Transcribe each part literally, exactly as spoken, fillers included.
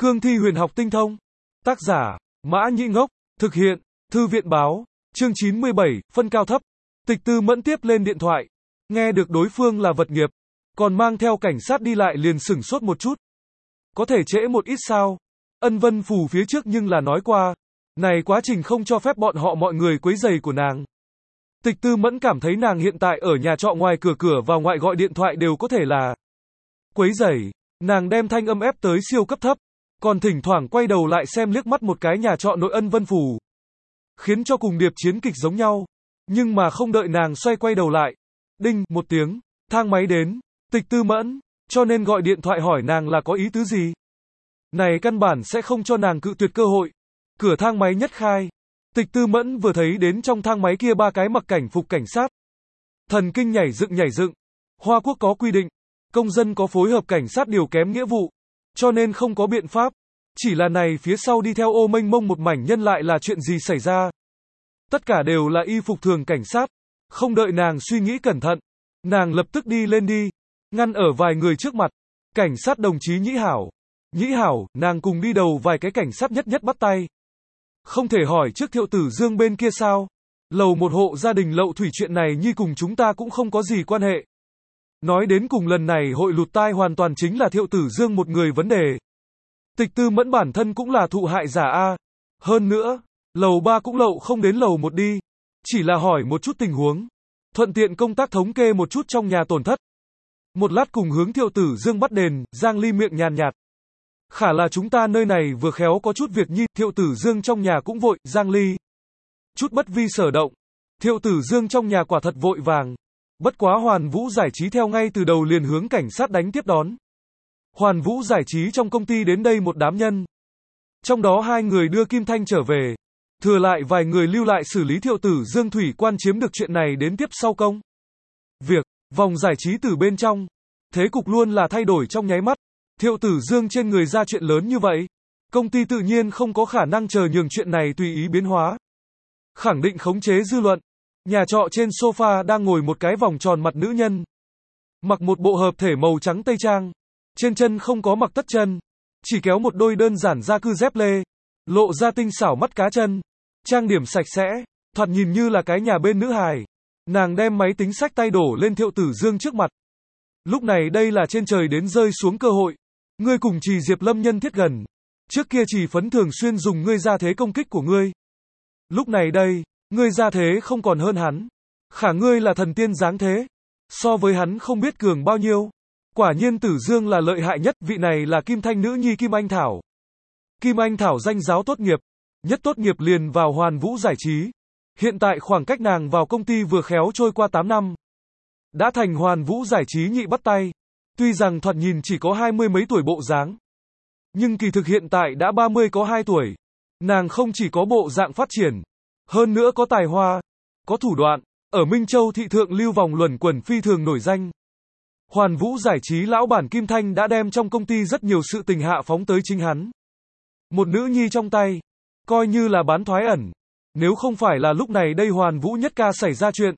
Cương thi huyền học tinh thông. Tác giả, Mã Nhĩ Ngốc. Thực hiện, Thư viện báo. Chương chín mươi bảy, phân cao thấp. Tịch Tư Mẫn tiếp lên điện thoại. Nghe được đối phương là vật nghiệp. Còn mang theo cảnh sát đi lại liền sửng sốt một chút. Có thể trễ một ít sao? Ân Vân Phù phía trước nhưng là nói qua. Này quá trình không cho phép bọn họ mọi người quấy rầy của nàng. Tịch Tư Mẫn cảm thấy nàng hiện tại ở nhà trọ ngoài cửa cửa vào ngoại gọi điện thoại đều có thể là quấy rầy. Nàng đem thanh âm ép tới siêu cấp thấp. Còn thỉnh thoảng quay đầu lại xem liếc mắt một cái nhà trọ nội Ân Vân Phù. Khiến cho cùng điệp chiến kịch giống nhau. Nhưng mà không đợi nàng xoay quay đầu lại. Đinh, một tiếng, thang máy đến. Tịch Tư Mẫn, cho nên gọi điện thoại hỏi nàng là có ý tứ gì. Này căn bản sẽ không cho nàng cự tuyệt cơ hội. Cửa thang máy nhất khai. Tịch Tư Mẫn vừa thấy đến trong thang máy kia ba cái mặc cảnh phục cảnh sát. Thần kinh nhảy dựng nhảy dựng. Hoa Quốc có quy định. Công dân có phối hợp cảnh sát điều kém nghĩa vụ. Cho nên không có biện pháp. Chỉ là này phía sau đi theo ô mênh mông một mảnh nhân lại là chuyện gì xảy ra. Tất cả đều là y phục thường cảnh sát. Không đợi nàng suy nghĩ cẩn thận. Nàng lập tức đi lên đi. Ngăn ở vài người trước mặt. Cảnh sát đồng chí Nhĩ Hảo. Nhĩ Hảo, nàng cùng đi đầu vài cái cảnh sát nhất nhất bắt tay. Không thể hỏi trước Thiệu Tử Dương bên kia sao? Lầu một hộ gia đình lậu thủy chuyện này như cùng chúng ta cũng không có gì quan hệ. Nói đến cùng lần này hội lụt tai hoàn toàn chính là Thiệu Tử Dương một người vấn đề. Tịch Tư Mẫn bản thân cũng là thụ hại giả a. Hơn nữa, lầu ba cũng lậu không đến lầu một đi. Chỉ là hỏi một chút tình huống. Thuận tiện công tác thống kê một chút trong nhà tổn thất. Một lát cùng hướng Thiệu Tử Dương bắt đền, Giang Ly miệng nhàn nhạt. Khả là chúng ta nơi này vừa khéo có chút việc nhi, Thiệu Tử Dương trong nhà cũng vội, Giang Ly. Chút bất vi sở động. Thiệu Tử Dương trong nhà quả thật vội vàng. Bất quá Hoàn Vũ Giải Trí theo ngay từ đầu liền hướng cảnh sát đánh tiếp đón. Hoàn Vũ Giải Trí trong công ty đến đây một đám nhân. Trong đó hai người đưa Kim Thanh trở về. Thừa lại vài người lưu lại xử lý Thiệu Tử Dương thủy quan chiếm được chuyện này đến tiếp sau công. Việc, vòng giải trí từ bên trong. Thế cục luôn là thay đổi trong nháy mắt. Thiệu Tử Dương trên người ra chuyện lớn như vậy. Công ty tự nhiên không có khả năng chờ nhường chuyện này tùy ý biến hóa. Khẳng định khống chế dư luận. Nhà trọ trên sofa đang ngồi một cái vòng tròn mặt nữ nhân. Mặc một bộ hợp thể màu trắng tây trang. Trên chân không có mặc tất chân. Chỉ kéo một đôi đơn giản da cư dép lê. Lộ ra tinh xảo mắt cá chân. Trang điểm sạch sẽ. Thoạt nhìn như là cái nhà bên nữ hài. Nàng đem máy tính xách tay đổ lên Thiệu Tử Dương trước mặt. Lúc này đây là trên trời đến rơi xuống cơ hội. Ngươi cùng Trì Diệp Lâm nhân thiết gần. Trước kia Trì Phấn thường xuyên dùng ngươi ra thế công kích của ngươi. Lúc này đây, ngươi ra thế không còn hơn hắn. Khả ngươi là thần tiên dáng thế. So với hắn không biết cường bao nhiêu. Quả nhiên Tử Dương là lợi hại nhất, vị này là Kim Thanh nữ nhi Kim Anh Thảo. Kim Anh Thảo danh giáo tốt nghiệp. Nhất tốt nghiệp liền vào Hoàn Vũ Giải Trí. Hiện tại khoảng cách nàng vào công ty vừa khéo trôi qua tám năm. Đã thành Hoàn Vũ Giải Trí nhị bắt tay. Tuy rằng thoạt nhìn chỉ có hai mươi mấy tuổi bộ dáng. Nhưng kỳ thực hiện tại đã ba mươi có hai tuổi. Nàng không chỉ có bộ dạng phát triển. Hơn nữa có tài hoa. Có thủ đoạn. Ở Minh Châu thị thượng lưu vòng luẩn quẩn phi thường nổi danh. Hoàn Vũ Giải Trí lão bản Kim Thanh đã đem trong công ty rất nhiều sự tình hạ phóng tới chính hắn. Một nữ nhi trong tay. Coi như là bán thoái ẩn. Nếu không phải là lúc này đây Hoàn Vũ nhất ca xảy ra chuyện.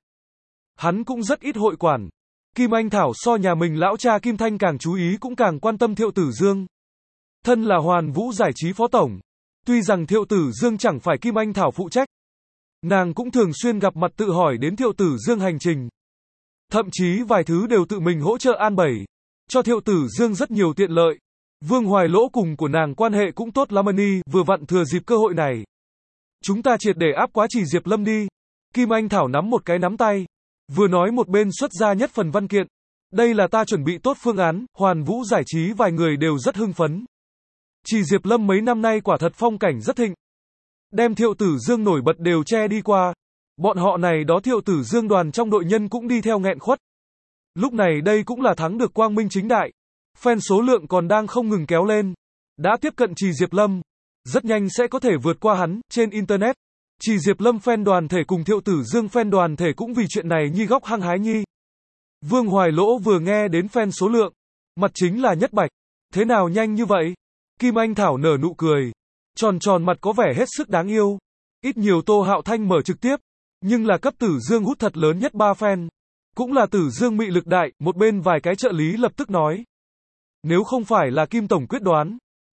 Hắn cũng rất ít hội quản. Kim Anh Thảo so nhà mình lão cha Kim Thanh càng chú ý cũng càng quan tâm Thiệu Tử Dương. Thân là Hoàn Vũ Giải Trí phó tổng. Tuy rằng Thiệu Tử Dương chẳng phải Kim Anh Thảo phụ trách. Nàng cũng thường xuyên gặp mặt tự hỏi đến Thiệu Tử Dương hành trình. Thậm chí vài thứ đều tự mình hỗ trợ an bày. Cho Thiệu Tử Dương rất nhiều tiện lợi. Vương Hoài Lỗ cùng của nàng quan hệ cũng tốt lắm ni, vừa vặn thừa dịp cơ hội này. Chúng ta triệt để áp quá Trì Diệp Lâm đi. Kim Anh Thảo nắm một cái nắm tay. Vừa nói một bên xuất ra nhất phần văn kiện. Đây là ta chuẩn bị tốt phương án, Hoàn Vũ Giải Trí vài người đều rất hưng phấn. Trì Diệp Lâm mấy năm nay quả thật phong cảnh rất thịnh. Đem Thiệu Tử Dương nổi bật đều che đi qua. Bọn họ này đó Thiệu Tử Dương đoàn trong đội nhân cũng đi theo nghẹn khuất. Lúc này đây cũng là thắng được quang minh chính đại. Fan số lượng còn đang không ngừng kéo lên. Đã tiếp cận Trì Diệp Lâm. Rất nhanh sẽ có thể vượt qua hắn, trên Internet. Trì Diệp Lâm fan đoàn thể cùng Thiệu Tử Dương fan đoàn thể cũng vì chuyện này nhi góc hăng hái nhi. Vương Hoài Lỗ vừa nghe đến fan số lượng. Mặt chính là nhất bạch. Thế nào nhanh như vậy? Kim Anh Thảo nở nụ cười. Tròn tròn mặt có vẻ hết sức đáng yêu. Ít nhiều Tô Hạo Thanh mở trực tiếp. Nhưng là cấp Tử Dương hút thật lớn nhất ba fan. Cũng là Tử Dương mị lực đại, một bên vài cái trợ lý lập tức nói. Nếu không phải là Kim Tổng quyết đoán.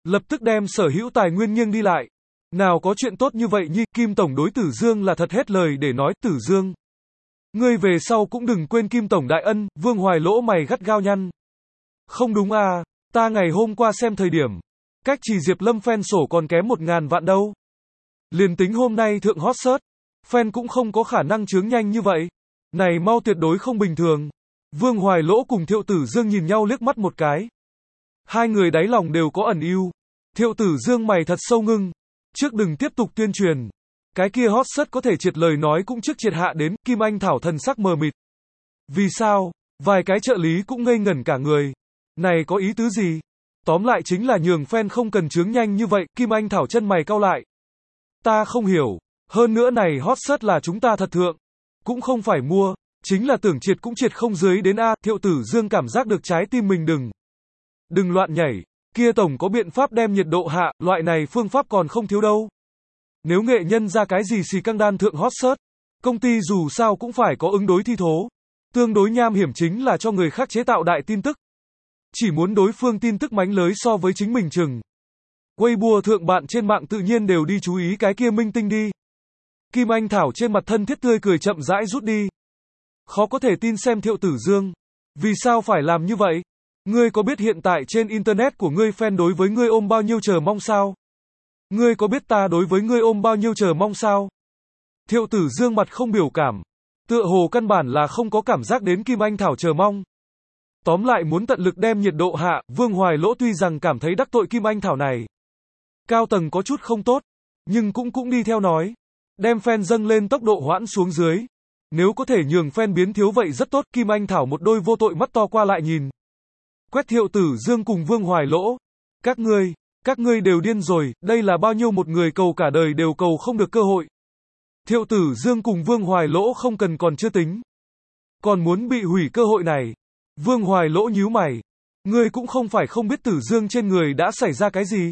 lập tức đem sở hữu tài nguyên nghiêng đi lại. Nào có chuyện tốt như vậy nhi, Kim Tổng đối Tử Dương là thật hết lời để nói, Tử Dương. Ngươi về sau cũng đừng quên Kim Tổng đại ân, Vương Hoài lỗ mày gắt gao nhăn. Không đúng à, ta ngày hôm qua xem thời điểm. Cách chỉ Diệp Lâm fan sổ còn kém một ngàn vạn đâu. Liền tính hôm nay thượng hot search, fan cũng không có khả năng chướng nhanh như vậy. Này mau tuyệt đối không bình thường. Vương Hoài lỗ cùng Thiệu Tử Dương nhìn nhau liếc mắt một cái. Hai người đáy lòng đều có ẩn ưu. Thiệu Tử Dương mày thật sâu ngưng. Trước đừng tiếp tục tuyên truyền. Cái kia hot search có thể triệt lời nói cũng trước triệt hạ đến, Kim Anh Thảo thần sắc mờ mịt. Vì sao? Vài cái trợ lý cũng ngây ngẩn cả người. Này có ý tứ gì? Tóm lại chính là nhường fan không cần chướng nhanh như vậy, Kim Anh Thảo chân mày cau lại. Ta không hiểu. Hơn nữa này hot search là chúng ta thật thượng. Cũng không phải mua. Chính là tưởng triệt cũng triệt không dưới đến A. Thiệu Tử Dương cảm giác được trái tim mình đừng. Đừng loạn nhảy. Kia tổng có biện pháp đem nhiệt độ hạ, loại này phương pháp còn không thiếu đâu. Nếu nghệ nhân ra cái gì xì căng đan thượng hot search, công ty dù sao cũng phải có ứng đối thi thố. Tương đối nham hiểm chính là cho người khác chế tạo đại tin tức. Chỉ muốn đối phương tin tức mánh lới so với chính mình chừng. Weibo thượng bạn trên mạng tự nhiên đều đi chú ý cái kia minh tinh đi. Kim Anh Thảo trên mặt thân thiết tươi cười chậm rãi rút đi. Khó có thể tin xem Thiệu Tử Dương. Vì sao phải làm như vậy? Ngươi có biết hiện tại trên internet của ngươi fan đối với ngươi ôm bao nhiêu chờ mong sao? Ngươi có biết ta đối với ngươi ôm bao nhiêu chờ mong sao? Thiệu Tử Dương mặt không biểu cảm. Tựa hồ căn bản là không có cảm giác đến Kim Anh Thảo chờ mong. Tóm lại muốn tận lực đem nhiệt độ hạ, Vương Hoài lỗ tuy rằng cảm thấy đắc tội Kim Anh Thảo này. Cao tầng có chút không tốt, nhưng cũng cũng đi theo nói. Đem fan dâng lên tốc độ hoãn xuống dưới. Nếu có thể nhường fan biến thiếu vậy rất tốt, Kim Anh Thảo một đôi vô tội mắt to qua lại nhìn. Quét Thiệu Tử Dương cùng Vương Hoài lỗ. Các ngươi, các ngươi đều điên rồi, đây là bao nhiêu một người cầu cả đời đều cầu không được cơ hội. Thiệu Tử Dương cùng Vương Hoài lỗ không cần còn chưa tính. Còn muốn bị hủy cơ hội này. Vương Hoài lỗ nhíu mày. Ngươi cũng không phải không biết Tử Dương trên người đã xảy ra cái gì.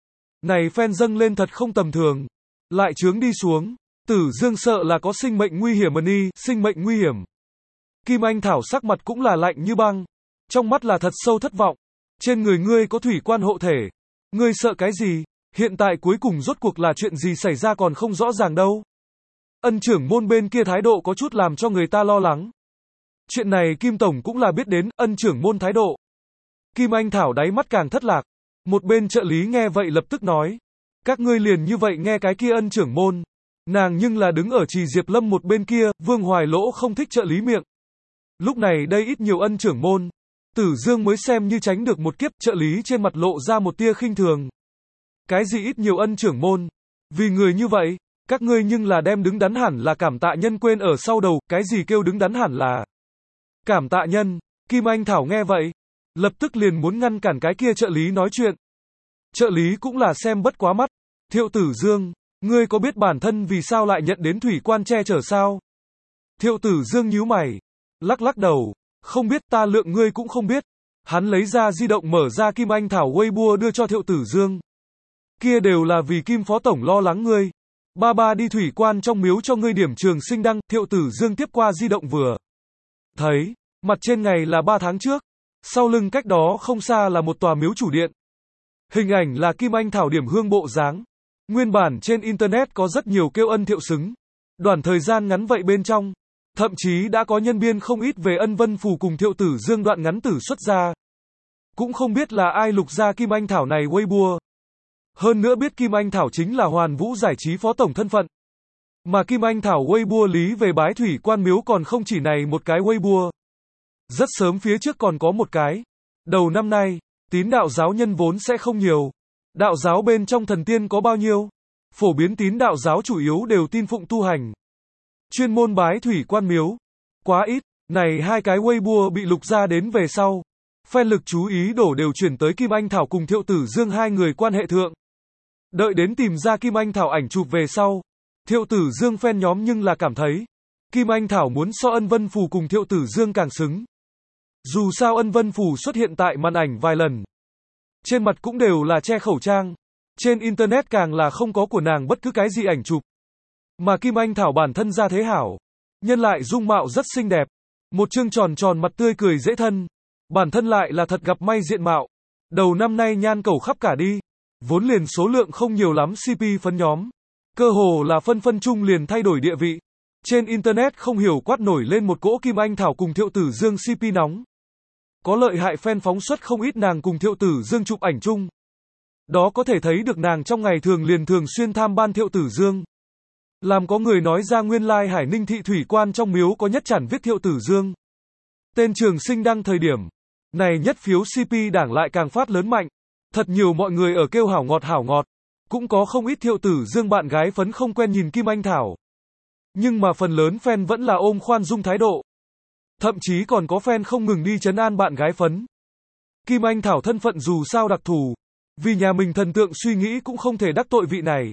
Này fan dâng lên thật không tầm thường. Lại chướng đi xuống. Tử Dương sợ là có sinh mệnh nguy hiểm đi, sinh mệnh nguy hiểm. Kim Anh Thảo sắc mặt cũng là lạnh như băng. Trong mắt là thật sâu thất vọng. Trên người ngươi có thủy quan hộ thể. Ngươi sợ cái gì? Hiện tại cuối cùng rốt cuộc là chuyện gì xảy ra còn không rõ ràng đâu. Ân trưởng môn bên kia thái độ có chút làm cho người ta lo lắng. Chuyện này Kim Tổng cũng là biết đến, ân trưởng môn thái độ. Kim Anh Thảo đáy mắt càng thất lạc. Một bên trợ lý nghe vậy lập tức nói. Các ngươi liền như vậy nghe cái kia ân trưởng môn. Nàng nhưng là đứng ở Trì Diệp Lâm một bên kia, Vương Hoài lỗ không thích trợ lý miệng. Lúc này đây ít nhiều ân trưởng môn. Tử Dương mới xem như tránh được một kiếp, trợ lý trên mặt lộ ra một tia khinh thường. Cái gì ít nhiều ân trưởng môn? Vì người như vậy, các ngươi nhưng là đem đứng đắn hẳn là cảm tạ nhân quên ở sau đầu, cái gì kêu đứng đắn hẳn là cảm tạ nhân. Kim Anh Thảo nghe vậy, lập tức liền muốn ngăn cản cái kia trợ lý nói chuyện. Trợ lý cũng là xem bất quá mắt. Thiệu Tử Dương, ngươi có biết bản thân vì sao lại nhận đến thủy quan che chở sao? Thiệu Tử Dương nhíu mày, lắc lắc đầu, không biết, ta lượng ngươi cũng không biết. Hắn lấy ra di động mở ra Kim Anh Thảo Weibo đưa cho Thiệu Tử Dương. Kia đều là vì Kim Phó Tổng lo lắng ngươi. Ba ba đi thủy quan trong miếu cho ngươi điểm trường sinh đăng. Thiệu Tử Dương tiếp qua di động vừa thấy, mặt trên ngày là ba tháng trước. Sau lưng cách đó không xa là một tòa miếu chủ điện. Hình ảnh là Kim Anh Thảo điểm hương bộ dáng. Nguyên bản trên internet có rất nhiều kêu ân thiệu xứng. Đoạn thời gian ngắn vậy bên trong, thậm chí đã có nhân biên không ít về ân vân phù cùng Thiệu Tử Dương đoạn ngắn tử xuất ra. Cũng không biết là ai lục ra Kim Anh Thảo này Weibo. Hơn nữa biết Kim Anh Thảo chính là Hoàn Vũ giải trí phó tổng thân phận. Mà Kim Anh Thảo Weibo lý về bái thủy quan miếu còn không chỉ này một cái Weibo. Rất sớm phía trước còn có một cái. Đầu năm nay, tín đạo giáo nhân vốn sẽ không nhiều. Đạo giáo bên trong thần tiên có bao nhiêu? Phổ biến tín đạo giáo chủ yếu đều tin phụng tu hành. Chuyên môn bái thủy quan miếu. Quá ít, này hai cái Weibo bị lục ra đến về sau. Fan lực chú ý đổ đều chuyển tới Kim Anh Thảo cùng Thiệu Tử Dương hai người quan hệ thượng. Đợi đến tìm ra Kim Anh Thảo ảnh chụp về sau. Thiệu Tử Dương fan nhóm nhưng là cảm thấy. Kim Anh Thảo muốn so ân vân phù cùng Thiệu Tử Dương càng xứng. Dù sao ân vân phù xuất hiện tại màn ảnh vài lần. Trên mặt cũng đều là che khẩu trang. Trên internet càng là không có của nàng bất cứ cái gì ảnh chụp. Mà Kim Anh Thảo bản thân ra thế hảo. Nhân lại dung mạo rất xinh đẹp. Một chương tròn tròn mặt tươi cười dễ thân. Bản thân lại là thật gặp may diện mạo. Đầu năm nay nhan cầu khắp cả đi. Vốn liền số lượng không nhiều lắm xê pê phấn nhóm. Cơ hồ là phân phân chung liền thay đổi địa vị. Trên Internet không hiểu quát nổi lên một cỗ Kim Anh Thảo cùng Thiệu Tử Dương xê pê nóng. Có lợi hại fan phóng xuất không ít nàng cùng Thiệu Tử Dương chụp ảnh chung. Đó có thể thấy được nàng trong ngày thường liền thường xuyên tham ban Thiệu Tử Dương. Làm có người nói ra nguyên lai Hải Ninh thị thủy quan trong miếu có nhất chản viết Thiệu Tử Dương. Tên trường sinh đăng thời điểm này nhất phiếu xê pê đảng lại càng phát lớn mạnh. Thật nhiều mọi người ở kêu hảo ngọt hảo ngọt. Cũng có không ít Thiệu Tử Dương bạn gái phấn không quen nhìn Kim Anh Thảo. Nhưng mà phần lớn fan vẫn là ôm khoan dung thái độ. Thậm chí còn có fan không ngừng đi trấn an bạn gái phấn. Kim Anh Thảo thân phận dù sao đặc thù. Vì nhà mình thần tượng suy nghĩ cũng không thể đắc tội vị này.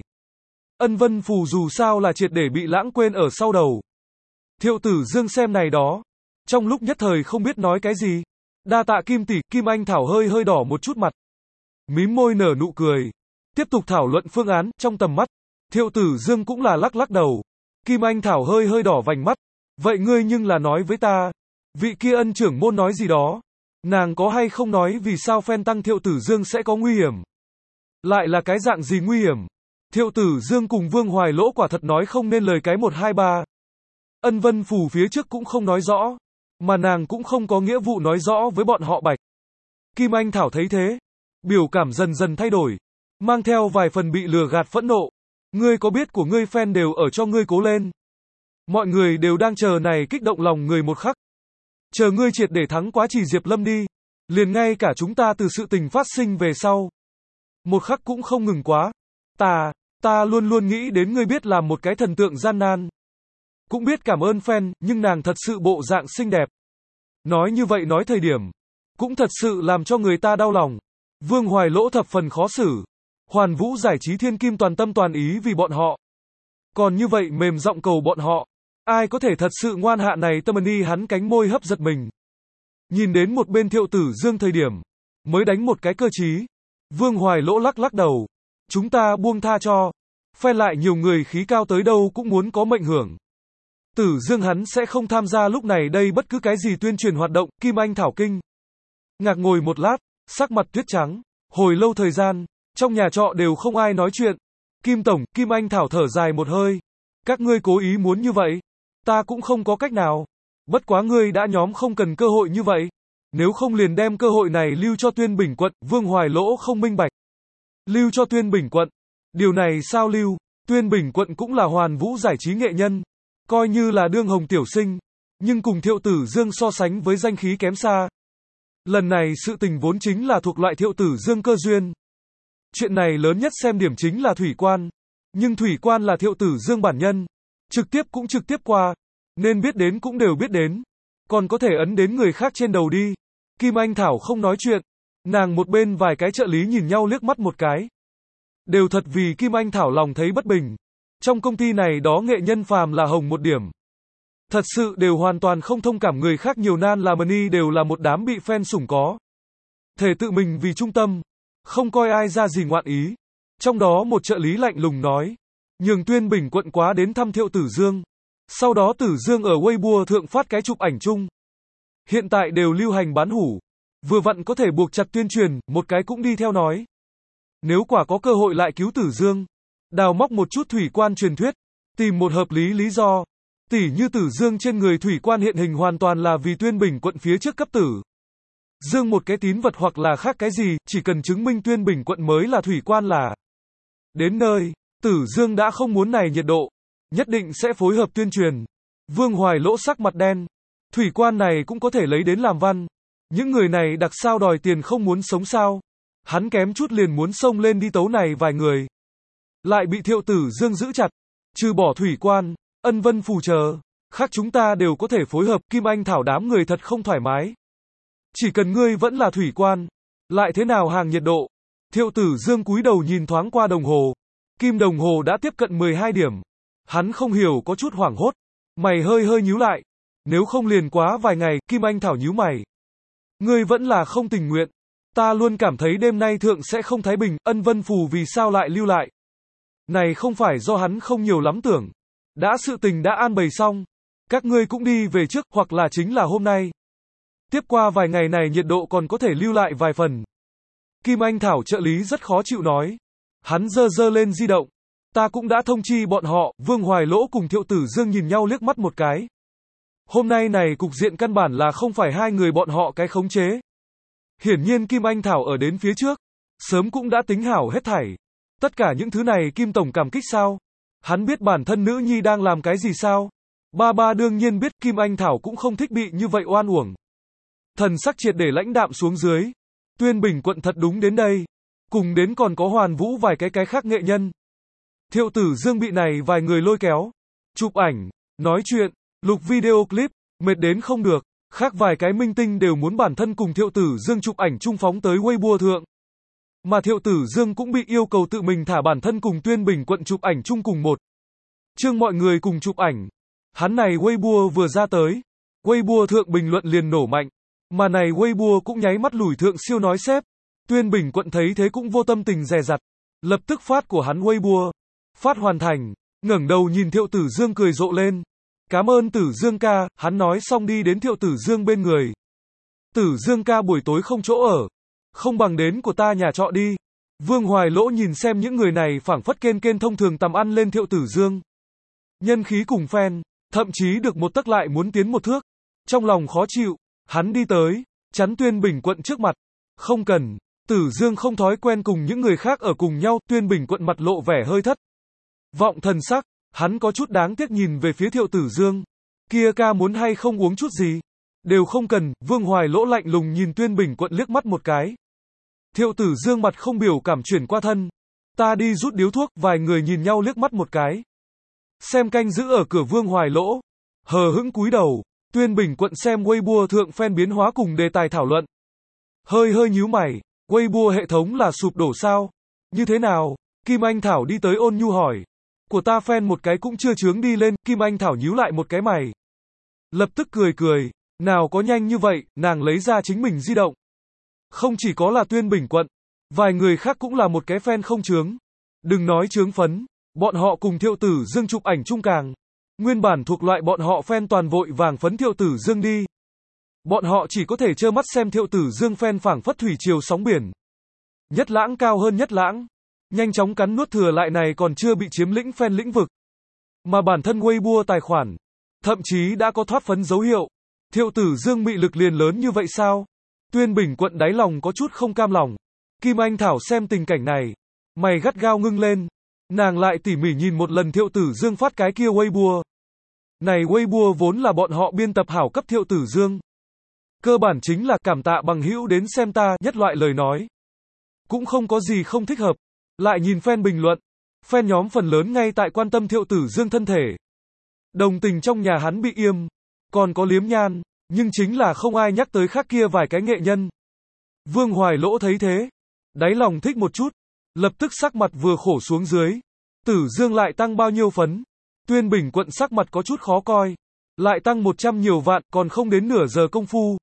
Ân Vân Phù dù sao là triệt để bị lãng quên ở sau đầu. Thiệu Tử Dương xem này đó. Trong lúc nhất thời không biết nói cái gì. Đa tạ Kim tỷ, Kim Anh Thảo hơi hơi đỏ một chút mặt. Mím môi nở nụ cười. Tiếp tục thảo luận phương án, trong tầm mắt. Thiệu Tử Dương cũng là lắc lắc đầu. Kim Anh Thảo hơi hơi đỏ vành mắt. Vậy ngươi nhưng là nói với ta. Vị kia ân trưởng môn nói gì đó. Nàng có hay không nói vì sao fan tăng Thiệu Tử Dương sẽ có nguy hiểm. Lại là cái dạng gì nguy hiểm. Thiệu Tử Dương cùng Vương Hoài Lỗ quả thật nói không nên lời cái một hai ba. Ân Vân Phù phía trước cũng không nói rõ. Mà nàng cũng không có nghĩa vụ nói rõ với bọn họ bạch. Kim Anh Thảo thấy thế. Biểu cảm dần dần thay đổi. Mang theo vài phần bị lừa gạt phẫn nộ. Ngươi có biết của ngươi fan đều ở cho ngươi cố lên. Mọi người đều đang chờ này kích động lòng người một khắc. Chờ ngươi triệt để thắng quá Trì Diệp Lâm đi. Liền ngay cả chúng ta từ sự tình phát sinh về sau. Một khắc cũng không ngừng quá. Ta, ta luôn luôn nghĩ đến ngươi biết làm một cái thần tượng gian nan. Cũng biết cảm ơn fan, nhưng nàng thật sự bộ dạng xinh đẹp. Nói như vậy nói thời điểm. Cũng thật sự làm cho người ta đau lòng. Vương Hoài Lỗ thập phần khó xử. Hoàn Vũ giải trí thiên kim toàn tâm toàn ý vì bọn họ. Còn như vậy mềm giọng cầu bọn họ. Ai có thể thật sự ngoan hạ này tâm ni hắn cánh môi hấp giật mình. Nhìn đến một bên Thiệu Tử Dương thời điểm. Mới đánh một cái cơ trí. Vương Hoài Lỗ lắc lắc đầu. Chúng ta buông tha cho. Phe lại nhiều người khí cao tới đâu cũng muốn có mệnh hưởng. Tử Dương hắn sẽ không tham gia lúc này đây bất cứ cái gì tuyên truyền hoạt động. Kim Anh Thảo kinh. Ngạc ngồi một lát. Sắc mặt tuyết trắng. Hồi lâu thời gian. Trong nhà trọ đều không ai nói chuyện. Kim Tổng, Kim Anh Thảo thở dài một hơi. Các ngươi cố ý muốn như vậy. Ta cũng không có cách nào. Bất quá ngươi đã nhóm không cần cơ hội như vậy. Nếu không liền đem cơ hội này lưu cho Tuyên Bình quận. Vương Hoài Lỗ không minh bạch. Lưu cho Tuyên Bình quận. Điều này sao lưu? Tuyên Bình quận cũng là Hoàn Vũ giải trí nghệ nhân. Coi như là đương hồng tiểu sinh. Nhưng cùng Thiệu Tử Dương so sánh với danh khí kém xa. Lần này sự tình vốn chính là thuộc loại Thiệu Tử Dương cơ duyên. Chuyện này lớn nhất xem điểm chính là thủy quan. Nhưng thủy quan là Thiệu Tử Dương bản nhân. Trực tiếp cũng trực tiếp qua. Nên biết đến cũng đều biết đến. Còn có thể ấn đến người khác trên đầu đi. Kim Anh Thảo không nói chuyện. Nàng một bên vài cái trợ lý nhìn nhau liếc mắt một cái. Đều thật vì Kim Anh Thảo lòng thấy bất bình. Trong công ty này đó nghệ nhân phàm là hồng một điểm. Thật sự đều hoàn toàn không thông cảm người khác nhiều nan là mani đều là một đám bị fan sủng có. Thể tự mình vì trung tâm. Không coi ai ra gì ngoạn ý. Trong đó một trợ lý lạnh lùng nói. Nhường Tuyên Bình quận quá đến thăm Thiệu Tử Dương. Sau đó Tử Dương ở Weibo thượng phát cái chụp ảnh chung. Hiện tại đều lưu hành bán hủ. Vừa vặn có thể buộc chặt tuyên truyền, một cái cũng đi theo nói. Nếu quả có cơ hội lại cứu Tử Dương. Đào móc một chút thủy quan truyền thuyết. Tìm một hợp lý lý do. Tỉ như Tử Dương trên người thủy quan hiện hình hoàn toàn là vì Tuyên Bình quận phía trước cấp tử Dương một cái tín vật hoặc là khác cái gì, chỉ cần chứng minh Tuyên Bình quận mới là thủy quan là. Đến nơi, Tử Dương đã không muốn này nhiệt độ. Nhất định sẽ phối hợp tuyên truyền. Vương Hoài Lỗ sắc mặt đen. Thủy quan này cũng có thể lấy đến làm văn. Những người này đặc sao đòi tiền không muốn sống sao. Hắn kém chút liền muốn xông lên đi tấu này vài người. Lại bị Thiệu Tử Dương giữ chặt. Trừ bỏ thủy quan, Ân Vân Phù chờ. Khác chúng ta đều có thể phối hợp. Kim Anh Thảo đám người thật không thoải mái. Chỉ cần ngươi vẫn là thủy quan. Lại thế nào hàng nhiệt độ. Thiệu Tử Dương cúi đầu nhìn thoáng qua đồng hồ. Kim đồng hồ đã tiếp cận mười hai điểm. Hắn không hiểu có chút hoảng hốt. Mày hơi hơi nhíu lại. Nếu không liền quá vài ngày, Kim Anh Thảo nhíu mày. Ngươi vẫn là không tình nguyện. Ta luôn cảm thấy đêm nay thượng sẽ không thái bình, Ân Vân Phù vì sao lại lưu lại. Này không phải do hắn không nhiều lắm tưởng. Đã sự tình đã an bày xong. Các ngươi cũng đi về trước, hoặc là chính là hôm nay. Tiếp qua vài ngày này nhiệt độ còn có thể lưu lại vài phần. Kim Anh Thảo trợ lý rất khó chịu nói. Hắn giơ giơ lên di động. Ta cũng đã thông chi bọn họ, Vương Hoài Lỗ cùng Thiệu Tử Dương nhìn nhau liếc mắt một cái. Hôm nay này cục diện căn bản là không phải hai người bọn họ cái khống chế. Hiển nhiên Kim Anh Thảo ở đến phía trước, sớm cũng đã tính hảo hết thảy. Tất cả những thứ này Kim Tổng cảm kích sao? Hắn biết bản thân nữ nhi đang làm cái gì sao? Ba ba đương nhiên biết Kim Anh Thảo cũng không thích bị như vậy oan uổng. Thần sắc triệt để lãnh đạm xuống dưới. Tuyên Bình quận thật đúng đến đây. Cùng đến còn có Hoàn Vũ vài cái cái khác nghệ nhân. Thiệu Tử Dương bị này vài người lôi kéo. Chụp ảnh, nói chuyện, lục video clip, mệt đến không được. Khác vài cái minh tinh đều muốn bản thân cùng Thiệu Tử Dương chụp ảnh chung phóng tới Weibo thượng. Mà Thiệu Tử Dương cũng bị yêu cầu tự mình thả bản thân cùng Tuyên Bình quận chụp ảnh chung cùng một chương mọi người cùng chụp ảnh. Hắn này Weibo vừa ra tới, Weibo thượng bình luận liền nổ mạnh. Mà này Weibo cũng nháy mắt lủi thượng siêu nói xếp. Tuyên Bình quận thấy thế cũng vô tâm tình dè dặt. Lập tức phát của hắn Weibo. Phát hoàn thành, ngẩng đầu nhìn Thiệu Tử Dương cười rộ lên. Cảm ơn Tử Dương ca, hắn nói xong đi đến Thiệu Tử Dương bên người. Tử Dương ca buổi tối không chỗ ở. Không bằng đến của ta nhà trọ đi. Vương Hoài Lỗ nhìn xem những người này phảng phất kên kên thông thường tầm ăn lên Thiệu Tử Dương. Nhân khí cùng fan, thậm chí được một tấc lại muốn tiến một thước. Trong lòng khó chịu, hắn đi tới, chắn Tuyên Bình quận trước mặt. Không cần, Tử Dương không thói quen cùng những người khác ở cùng nhau, Tuyên Bình quận mặt lộ vẻ hơi thất vọng thần sắc, hắn có chút đáng tiếc nhìn về phía Thiệu Tử Dương. Kia ca muốn hay không uống chút gì? Đều không cần, Vương Hoài Lỗ lạnh lùng nhìn Tuyên Bình quận liếc mắt một cái. Thiệu Tử Dương mặt không biểu cảm chuyển qua thân. Ta đi rút điếu thuốc, vài người nhìn nhau liếc mắt một cái. Xem canh giữ ở cửa Vương Hoài Lỗ. Hờ hững cúi đầu, Tuyên Bình quận xem Weibo thượng fan biến hóa cùng đề tài thảo luận. Hơi hơi nhíu mày, Weibo hệ thống là sụp đổ sao? Như thế nào? Kim Anh Thảo đi tới ôn nhu hỏi. Của ta fan một cái cũng chưa chướng đi lên, Kim Anh Thảo nhíu lại một cái mày. Lập tức cười cười, nào có nhanh như vậy, nàng lấy ra chính mình di động. Không chỉ có là Tuyên Bình quận, vài người khác cũng là một cái fan không chướng. Đừng nói chướng phấn, bọn họ cùng Thiệu Tử Dương chụp ảnh chung càng. Nguyên bản thuộc loại bọn họ fan toàn vội vàng phấn Thiệu Tử Dương đi. Bọn họ chỉ có thể trơ mắt xem Thiệu Tử Dương fan phảng phất thủy triều sóng biển. Nhất lãng cao hơn nhất lãng. Nhanh chóng cắn nuốt thừa lại này còn chưa bị chiếm lĩnh fan lĩnh vực. Mà bản thân Weibo tài khoản, thậm chí đã có thoát phấn dấu hiệu. Thiệu Tử Dương mị lực liền lớn như vậy sao? Tuyên Bình quận đáy lòng có chút không cam lòng. Kim Anh Thảo xem tình cảnh này, mày gắt gao ngưng lên. Nàng lại tỉ mỉ nhìn một lần Thiệu Tử Dương phát cái kia Weibo. Này Weibo vốn là bọn họ biên tập hảo cấp Thiệu Tử Dương. Cơ bản chính là cảm tạ bằng hữu đến xem ta, nhất loại lời nói. Cũng không có gì không thích hợp. Lại nhìn fan bình luận. Fan nhóm phần lớn ngay tại quan tâm Thiệu Tử Dương thân thể. Đồng tình trong nhà hắn bị yêm. Còn có liếm nhan. Nhưng chính là không ai nhắc tới khác kia vài cái nghệ nhân. Vương Hoài Lỗ thấy thế. Đáy lòng thích một chút. Lập tức sắc mặt vừa khổ xuống dưới. Tử Dương lại tăng bao nhiêu phấn. Tuyên Bình quận sắc mặt có chút khó coi. Lại tăng một trăm nhiều vạn, còn không đến nửa giờ công phu.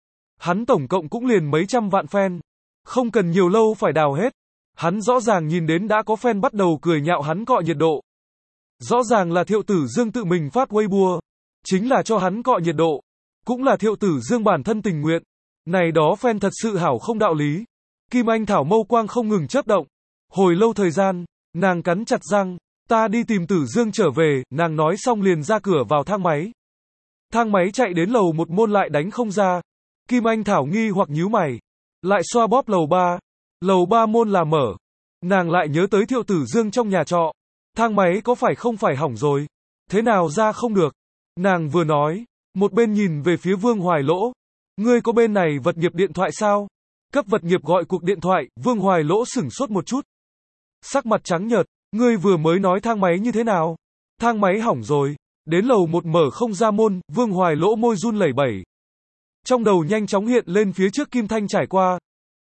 Hắn tổng cộng cũng liền mấy trăm vạn fan. Không cần nhiều lâu phải đào hết. Hắn rõ ràng nhìn đến đã có fan bắt đầu cười nhạo hắn cọ nhiệt độ. Rõ ràng là Thiệu Tử Dương tự mình phát Weibo. Chính là cho hắn cọ nhiệt độ. Cũng là Thiệu Tử Dương bản thân tình nguyện. Này đó fan thật sự hảo không đạo lý. Kim Anh Thảo mâu quang không ngừng chớp động. Hồi lâu thời gian, nàng cắn chặt răng. Ta đi tìm Tử Dương trở về, nàng nói xong liền ra cửa vào thang máy. Thang máy chạy đến lầu một môn lại đánh không ra. Kim Anh Thảo nghi hoặc nhíu mày. Lại xoa bóp lầu ba. Lầu ba môn là mở. Nàng lại nhớ tới Thiệu Tử Dương trong nhà trọ. Thang máy có phải không phải hỏng rồi? Thế nào ra không được? Nàng vừa nói, một bên nhìn về phía Vương Hoài Lỗ. Ngươi có bên này vật nghiệp điện thoại sao? Cấp vật nghiệp gọi cuộc điện thoại, Vương Hoài Lỗ sửng sốt một chút. Sắc mặt trắng nhợt, ngươi vừa mới nói thang máy như thế nào? Thang máy hỏng rồi. Đến lầu một mở không ra môn, Vương Hoài Lỗ môi run lẩy bẩy. Trong đầu nhanh chóng hiện lên phía trước Kim Thanh trải qua.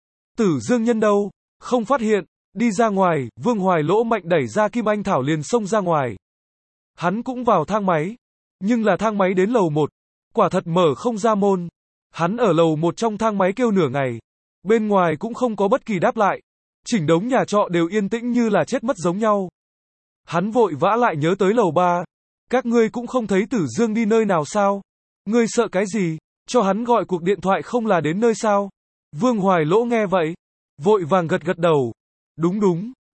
Tử Dương nhân đâu? Không phát hiện. Đi ra ngoài, Vương Hoài Lỗ mạnh đẩy ra Kim Anh Thảo liền xông ra ngoài. Hắn cũng vào thang máy. Nhưng là thang máy đến lầu một. Quả thật mở không ra môn. Hắn ở lầu một trong thang máy kêu nửa ngày. Bên ngoài cũng không có bất kỳ đáp lại. Chỉnh đống nhà trọ đều yên tĩnh như là chết mất giống nhau. Hắn vội vã lại nhớ tới lầu ba. Các ngươi cũng không thấy Tử Dương đi nơi nào sao? Ngươi sợ cái gì? Cho hắn gọi cuộc điện thoại không là đến nơi sao? Vương Hoài Lỗ nghe vậy. Vội vàng gật gật đầu. Đúng đúng.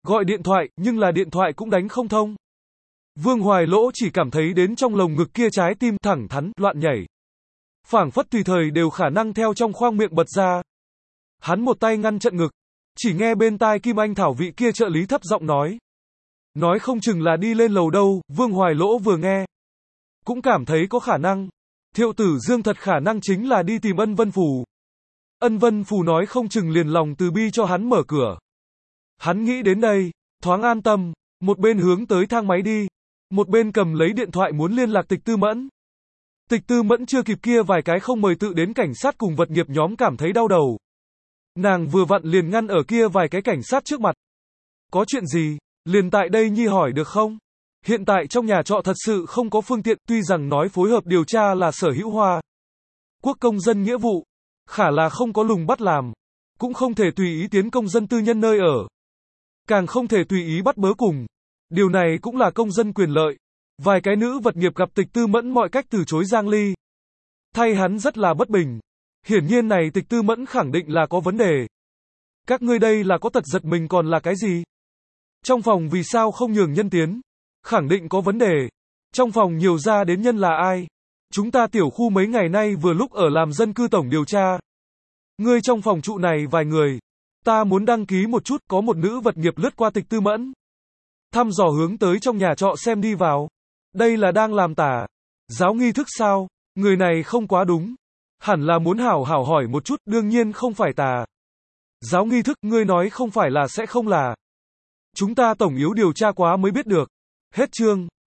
Gọi điện thoại, nhưng là điện thoại cũng đánh không thông. Vương Hoài Lỗ chỉ cảm thấy đến trong lồng ngực kia trái tim thẳng thắn, loạn nhảy. Phảng phất tùy thời đều khả năng theo trong khoang miệng bật ra. Hắn một tay ngăn trận ngực, chỉ nghe bên tai Kim Anh Thảo vị kia trợ lý thấp giọng nói. Nói không chừng là đi lên lầu đâu, Vương Hoài Lỗ vừa nghe. Cũng cảm thấy có khả năng. Thiệu Tử Dương thật khả năng chính là đi tìm Ân Vân Phù. Ân Vân Phù nói không chừng liền lòng từ bi cho hắn mở cửa. Hắn nghĩ đến đây, thoáng an tâm, một bên hướng tới thang máy đi, một bên cầm lấy điện thoại muốn liên lạc Tịch Tư Mẫn. Tịch Tư Mẫn chưa kịp kia vài cái không mời tự đến cảnh sát cùng vật nghiệp nhóm cảm thấy đau đầu. Nàng vừa vặn liền ngăn ở kia vài cái cảnh sát trước mặt. Có chuyện gì? Liền tại đây nhi hỏi được không? Hiện tại trong nhà trọ thật sự không có phương tiện, tuy rằng nói phối hợp điều tra là Sở Hữu Hoa Quốc công dân nghĩa vụ, khả là không có lùng bắt làm, cũng không thể tùy ý tiến công dân tư nhân nơi ở, càng không thể tùy ý bắt bớ cùng. Điều này cũng là công dân quyền lợi. Vài cái nữ vật nghiệp gặp Tịch Tư Mẫn mọi cách từ chối Giang Ly. Thay hắn rất là bất bình. Hiển nhiên này Tịch Tư Mẫn khẳng định là có vấn đề. Các ngươi đây là có tật giật mình còn là cái gì? Trong phòng vì sao không nhường nhân tiến? Khẳng định có vấn đề. Trong phòng nhiều ra đến nhân là ai? Chúng ta tiểu khu mấy ngày nay vừa lúc ở làm dân cư tổng điều tra. Ngươi trong phòng trụ này vài người. Ta muốn đăng ký một chút, có một nữ vật nghiệp lướt qua Tịch Tư Mẫn. Thăm dò hướng tới trong nhà trọ xem đi vào. Đây là đang làm tà giáo nghi thức sao? Người này không quá đúng. Hẳn là muốn hảo hảo hỏi một chút, đương nhiên không phải tà giáo nghi thức, ngươi nói không phải là sẽ không là. Chúng ta tổng yếu điều tra quá mới biết được. Hết chương.